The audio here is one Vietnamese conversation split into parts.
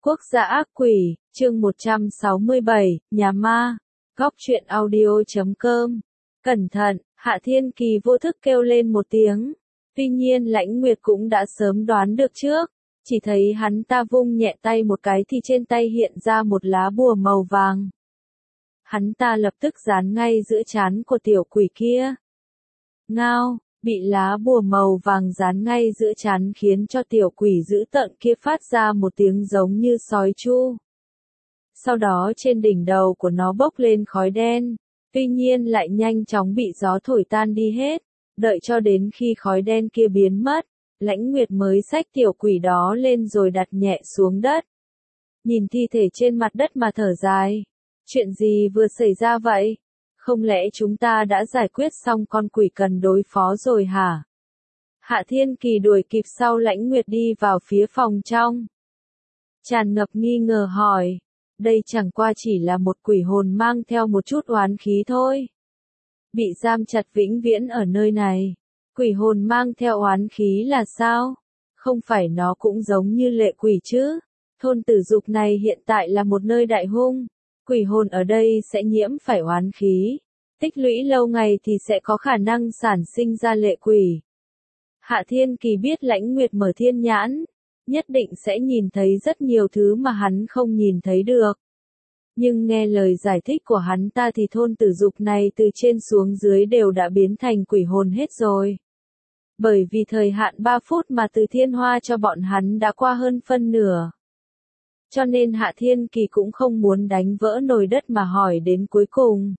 Quốc gia ác quỷ, chương 167, nhà ma, góc truyện audio.com. Cẩn thận, Hạ Thiên Kỳ vô thức kêu lên một tiếng. Tuy nhiên Lãnh Nguyệt cũng đã sớm đoán được trước, chỉ thấy hắn ta vung nhẹ tay một cái thì trên tay hiện ra một lá bùa màu vàng. Hắn ta lập tức dán ngay giữa trán của tiểu quỷ kia. Ngao, bị lá bùa màu vàng dán ngay giữa trán khiến cho tiểu quỷ dữ tợn kia phát ra một tiếng giống như sói chu. Sau đó trên đỉnh đầu của nó bốc lên khói đen, tuy nhiên lại nhanh chóng bị gió thổi tan đi hết, đợi cho đến khi khói đen kia biến mất, Lãnh Nguyệt mới xách tiểu quỷ đó lên rồi đặt nhẹ xuống đất. Nhìn thi thể trên mặt đất mà thở dài. Chuyện gì vừa xảy ra vậy? Không lẽ chúng ta đã giải quyết xong con quỷ cần đối phó rồi hả? Hạ Thiên Kỳ đuổi kịp sau Lãnh Nguyệt đi vào phía phòng trong. Tràn ngập nghi ngờ hỏi, đây chẳng qua chỉ là một quỷ hồn mang theo một chút oán khí thôi. Bị giam chặt vĩnh viễn ở nơi này. Quỷ hồn mang theo oán khí là sao? Không phải nó cũng giống như lệ quỷ chứ? Thôn Tử Dục này hiện tại là một nơi đại hung. Quỷ hồn ở đây sẽ nhiễm phải oán khí. Tích lũy lâu ngày thì sẽ có khả năng sản sinh ra lệ quỷ. Hạ Thiên Kỳ biết Lãnh Nguyệt mở thiên nhãn, nhất định sẽ nhìn thấy rất nhiều thứ mà hắn không nhìn thấy được. Nhưng nghe lời giải thích của hắn ta thì thôn Tử Dục này từ trên xuống dưới đều đã biến thành quỷ hồn hết rồi. Bởi vì thời hạn 3 phút mà Từ Thiên Hoa cho bọn hắn đã qua hơn phân nửa. Cho nên Hạ Thiên Kỳ cũng không muốn đánh vỡ nồi đất mà hỏi đến cuối cùng.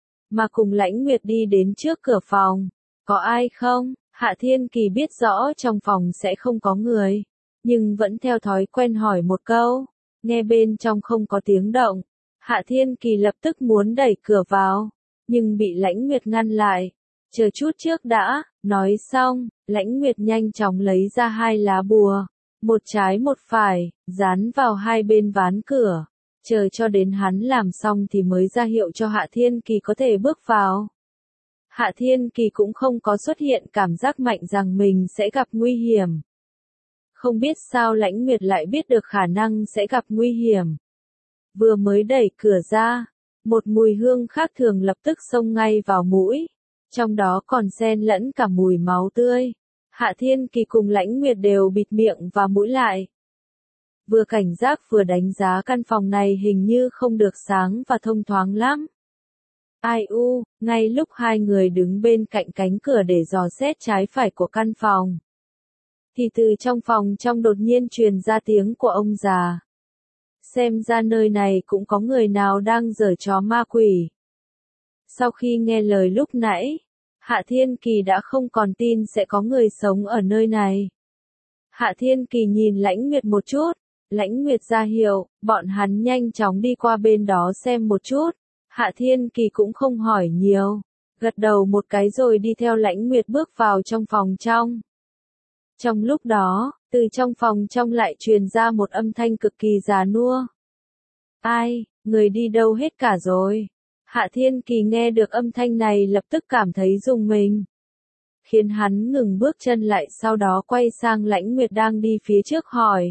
Mà cùng Lãnh Nguyệt đi đến trước cửa phòng. Có ai không? Hạ Thiên Kỳ biết rõ trong phòng sẽ không có người. Nhưng vẫn theo thói quen hỏi một câu. Nghe bên trong không có tiếng động. Hạ Thiên Kỳ lập tức muốn đẩy cửa vào. Nhưng bị Lãnh Nguyệt ngăn lại. Chờ chút trước đã. Nói xong, Lãnh Nguyệt nhanh chóng lấy ra 2 lá bùa. Một trái một phải, dán vào hai bên ván cửa. Chờ cho đến hắn làm xong thì mới ra hiệu cho Hạ Thiên Kỳ có thể bước vào. Hạ Thiên Kỳ cũng không có xuất hiện cảm giác mạnh rằng mình sẽ gặp nguy hiểm. Không biết sao Lãnh Nguyệt lại biết được khả năng sẽ gặp nguy hiểm. Vừa mới đẩy cửa ra, một mùi hương khác thường lập tức xông ngay vào mũi. Trong đó còn xen lẫn cả mùi máu tươi. Hạ Thiên Kỳ cùng Lãnh Nguyệt đều bịt miệng và mũi lại. Vừa cảnh giác vừa đánh giá căn phòng này hình như không được sáng và thông thoáng lắm. Ai u, ngay lúc hai người đứng bên cạnh cánh cửa để dò xét trái phải của căn phòng. Thì từ trong phòng trong đột nhiên truyền ra tiếng của ông già. Xem ra nơi này cũng có người nào đang giở trò ma quỷ. Sau khi nghe lời lúc nãy, Hạ Thiên Kỳ đã không còn tin sẽ có người sống ở nơi này. Hạ Thiên Kỳ nhìn Lãnh Nguyệt một chút, Lãnh Nguyệt ra hiệu, bọn hắn nhanh chóng đi qua bên đó xem một chút. Hạ Thiên Kỳ cũng không hỏi nhiều, gật đầu một cái rồi đi theo Lãnh Nguyệt bước vào trong phòng trong. Trong lúc đó, từ trong phòng trong lại truyền ra một âm thanh cực kỳ già nua. Ai, người đi đâu hết cả rồi? Hạ Thiên Kỳ nghe được âm thanh này lập tức cảm thấy rùng mình. Khiến hắn ngừng bước chân lại sau đó quay sang Lãnh Nguyệt đang đi phía trước hỏi.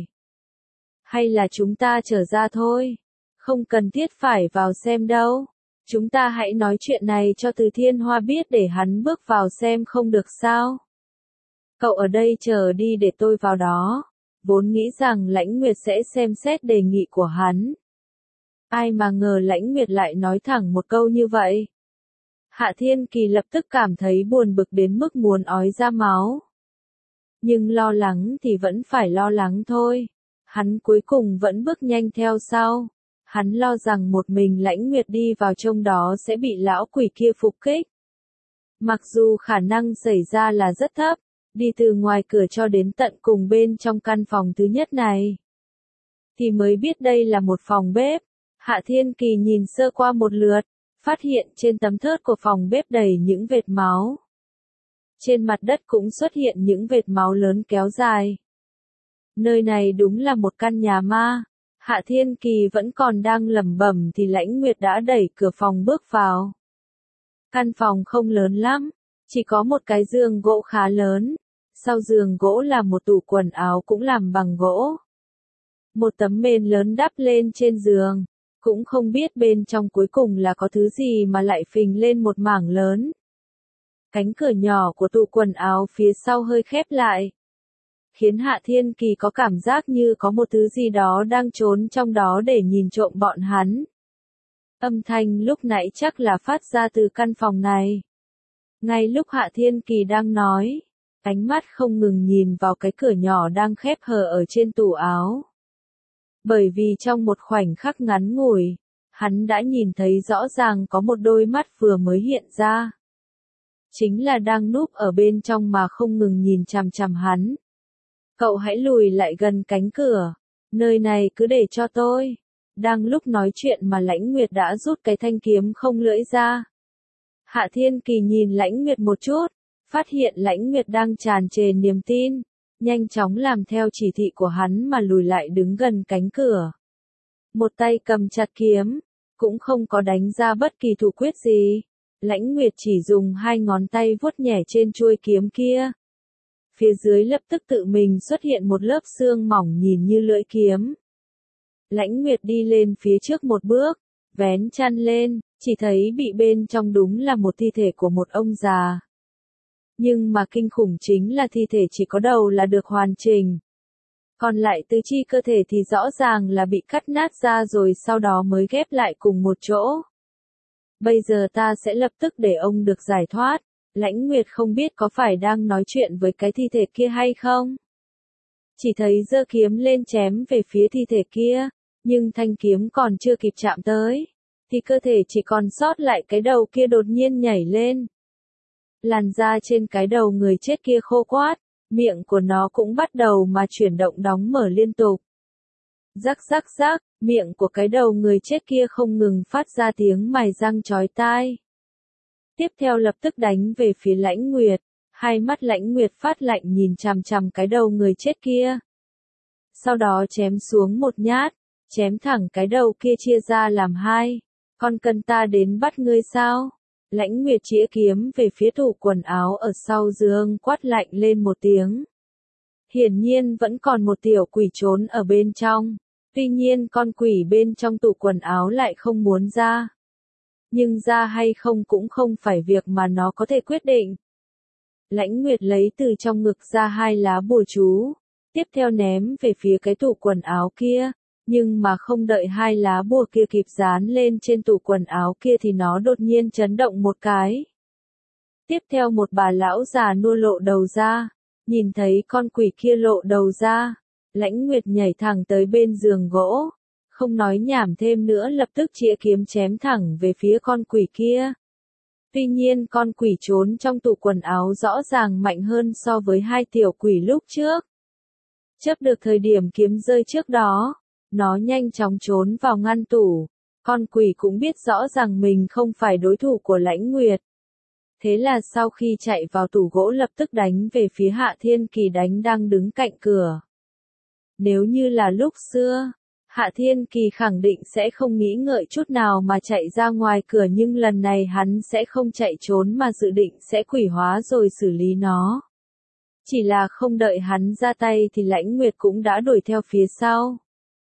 Hay là chúng ta trở ra thôi? Không cần thiết phải vào xem đâu. Chúng ta hãy nói chuyện này cho Từ Thiên Hoa biết để hắn bước vào xem không được sao? Cậu ở đây chờ đi để tôi vào đó. Vốn nghĩ rằng Lãnh Nguyệt sẽ xem xét đề nghị của hắn. Ai mà ngờ Lãnh Nguyệt lại nói thẳng một câu như vậy. Hạ Thiên Kỳ lập tức cảm thấy buồn bực đến mức muốn ói ra máu. Nhưng lo lắng thì vẫn phải lo lắng thôi. Hắn cuối cùng vẫn bước nhanh theo sau. Hắn lo rằng một mình Lãnh Nguyệt đi vào trong đó sẽ bị lão quỷ kia phục kích. Mặc dù khả năng xảy ra là rất thấp, đi từ ngoài cửa cho đến tận cùng bên trong căn phòng thứ nhất này. Thì mới biết đây là một phòng bếp. Hạ Thiên Kỳ nhìn sơ qua một lượt, phát hiện trên tấm thớt của phòng bếp đầy những vệt máu. Trên mặt đất cũng xuất hiện những vệt máu lớn kéo dài. Nơi này đúng là một căn nhà ma. Hạ Thiên Kỳ vẫn còn đang lẩm bẩm thì Lãnh Nguyệt đã đẩy cửa phòng bước vào. Căn phòng không lớn lắm, chỉ có một cái giường gỗ khá lớn. Sau giường gỗ là một tủ quần áo cũng làm bằng gỗ. Một tấm mền lớn đắp lên trên giường, cũng không biết bên trong cuối cùng là có thứ gì mà lại phình lên một mảng lớn. Cánh cửa nhỏ của tủ quần áo phía sau hơi khép lại, khiến Hạ Thiên Kỳ có cảm giác như có một thứ gì đó đang trốn trong đó để nhìn trộm bọn hắn. Âm thanh lúc nãy chắc là phát ra từ căn phòng này. Ngay lúc Hạ Thiên Kỳ đang nói, ánh mắt không ngừng nhìn vào cái cửa nhỏ đang khép hờ ở trên tủ áo. Bởi vì trong một khoảnh khắc ngắn ngủi, hắn đã nhìn thấy rõ ràng có một đôi mắt vừa mới hiện ra. Chính là đang núp ở bên trong mà không ngừng nhìn chằm chằm hắn. Cậu hãy lùi lại gần cánh cửa, nơi này cứ để cho tôi. Đang lúc nói chuyện mà Lãnh Nguyệt đã rút cái thanh kiếm không lưỡi ra. Hạ Thiên Kỳ nhìn Lãnh Nguyệt một chút, phát hiện Lãnh Nguyệt đang tràn trề niềm tin, nhanh chóng làm theo chỉ thị của hắn mà lùi lại đứng gần cánh cửa. Một tay cầm chặt kiếm, cũng không có đánh ra bất kỳ thủ quyết gì. Lãnh Nguyệt chỉ dùng hai ngón tay vuốt nhẹ trên chuôi kiếm kia. Phía dưới lập tức tự mình xuất hiện một lớp xương mỏng nhìn như lưỡi kiếm. Lãnh Nguyệt đi lên phía trước một bước, vén chăn lên, chỉ thấy bị bên trong đúng là một thi thể của một ông già. Nhưng mà kinh khủng chính là thi thể chỉ có đầu là được hoàn chỉnh. Còn lại tứ chi cơ thể thì rõ ràng là bị cắt nát ra rồi sau đó mới ghép lại cùng một chỗ. Bây giờ ta sẽ lập tức để ông được giải thoát. Lãnh Nguyệt không biết có phải đang nói chuyện với cái thi thể kia hay không. Chỉ thấy giơ kiếm lên chém về phía thi thể kia, nhưng thanh kiếm còn chưa kịp chạm tới, thì cơ thể chỉ còn sót lại cái đầu kia đột nhiên nhảy lên. Làn da trên cái đầu người chết kia khô quát, miệng của nó cũng bắt đầu mà chuyển động đóng mở liên tục. Rắc rắc rắc, miệng của cái đầu người chết kia không ngừng phát ra tiếng mài răng chói tai. Tiếp theo lập tức đánh về phía Lãnh Nguyệt, hai mắt Lãnh Nguyệt phát lạnh nhìn chằm chằm cái đầu người chết kia. Sau đó chém xuống một nhát, chém thẳng cái đầu kia chia ra làm hai. Con cần ta đến bắt ngươi sao? Lãnh Nguyệt chĩa kiếm về phía tủ quần áo ở sau giường quát lạnh lên một tiếng. Hiển nhiên vẫn còn một tiểu quỷ trốn ở bên trong. Tuy nhiên con quỷ bên trong tủ quần áo lại không muốn ra. Nhưng ra hay không cũng không phải việc mà nó có thể quyết định. Lãnh Nguyệt lấy từ trong ngực ra hai lá bùa chú, tiếp theo ném về phía cái tủ quần áo kia, nhưng mà không đợi hai lá bùa kia kịp dán lên trên tủ quần áo kia thì nó đột nhiên chấn động một cái. Tiếp theo một bà lão già nua lộ đầu ra, nhìn thấy con quỷ kia lộ đầu ra, Lãnh Nguyệt nhảy thẳng tới bên giường gỗ. Không nói nhảm thêm nữa lập tức chĩa kiếm chém thẳng về phía con quỷ kia. Tuy nhiên con quỷ trốn trong tủ quần áo rõ ràng mạnh hơn so với hai tiểu quỷ lúc trước. Chớp được thời điểm kiếm rơi trước đó, nó nhanh chóng trốn vào ngăn tủ. Con quỷ cũng biết rõ rằng mình không phải đối thủ của Lãnh Nguyệt. Thế là sau khi chạy vào tủ gỗ lập tức đánh về phía Hạ Thiên Kỳ đang đứng cạnh cửa. Nếu như là lúc xưa, Hạ Thiên Kỳ khẳng định sẽ không nghĩ ngợi chút nào mà chạy ra ngoài cửa, nhưng lần này hắn sẽ không chạy trốn mà dự định sẽ quỷ hóa rồi xử lý nó. Chỉ là không đợi hắn ra tay thì Lãnh Nguyệt cũng đã đuổi theo phía sau.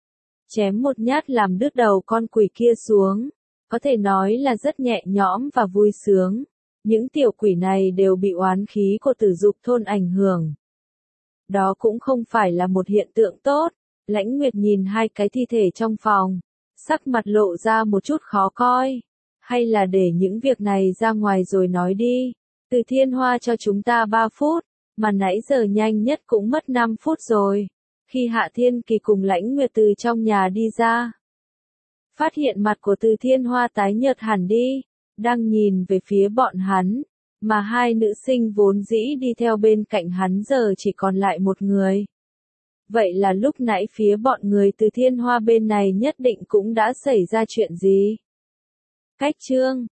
Chém một nhát làm đứt đầu con quỷ kia xuống, có thể nói là rất nhẹ nhõm và vui sướng. Những tiểu quỷ này đều bị oán khí của Tử Dục thôn ảnh hưởng. Đó cũng không phải là một hiện tượng tốt. Lãnh Nguyệt nhìn hai cái thi thể trong phòng, sắc mặt lộ ra một chút khó coi. Hay là để những việc này ra ngoài rồi nói đi. Từ Thiên Hoa cho chúng ta 3 phút, mà nãy giờ nhanh nhất cũng mất 5 phút rồi. Khi Hạ Thiên Kỳ cùng Lãnh Nguyệt từ trong nhà đi ra, phát hiện mặt của Từ Thiên Hoa tái nhợt hẳn đi, đang nhìn về phía bọn hắn, mà hai nữ sinh vốn dĩ đi theo bên cạnh hắn giờ chỉ còn lại một người. Vậy là lúc nãy phía bọn người Từ Thiên Hoa bên này nhất định cũng đã xảy ra chuyện gì? Cách chương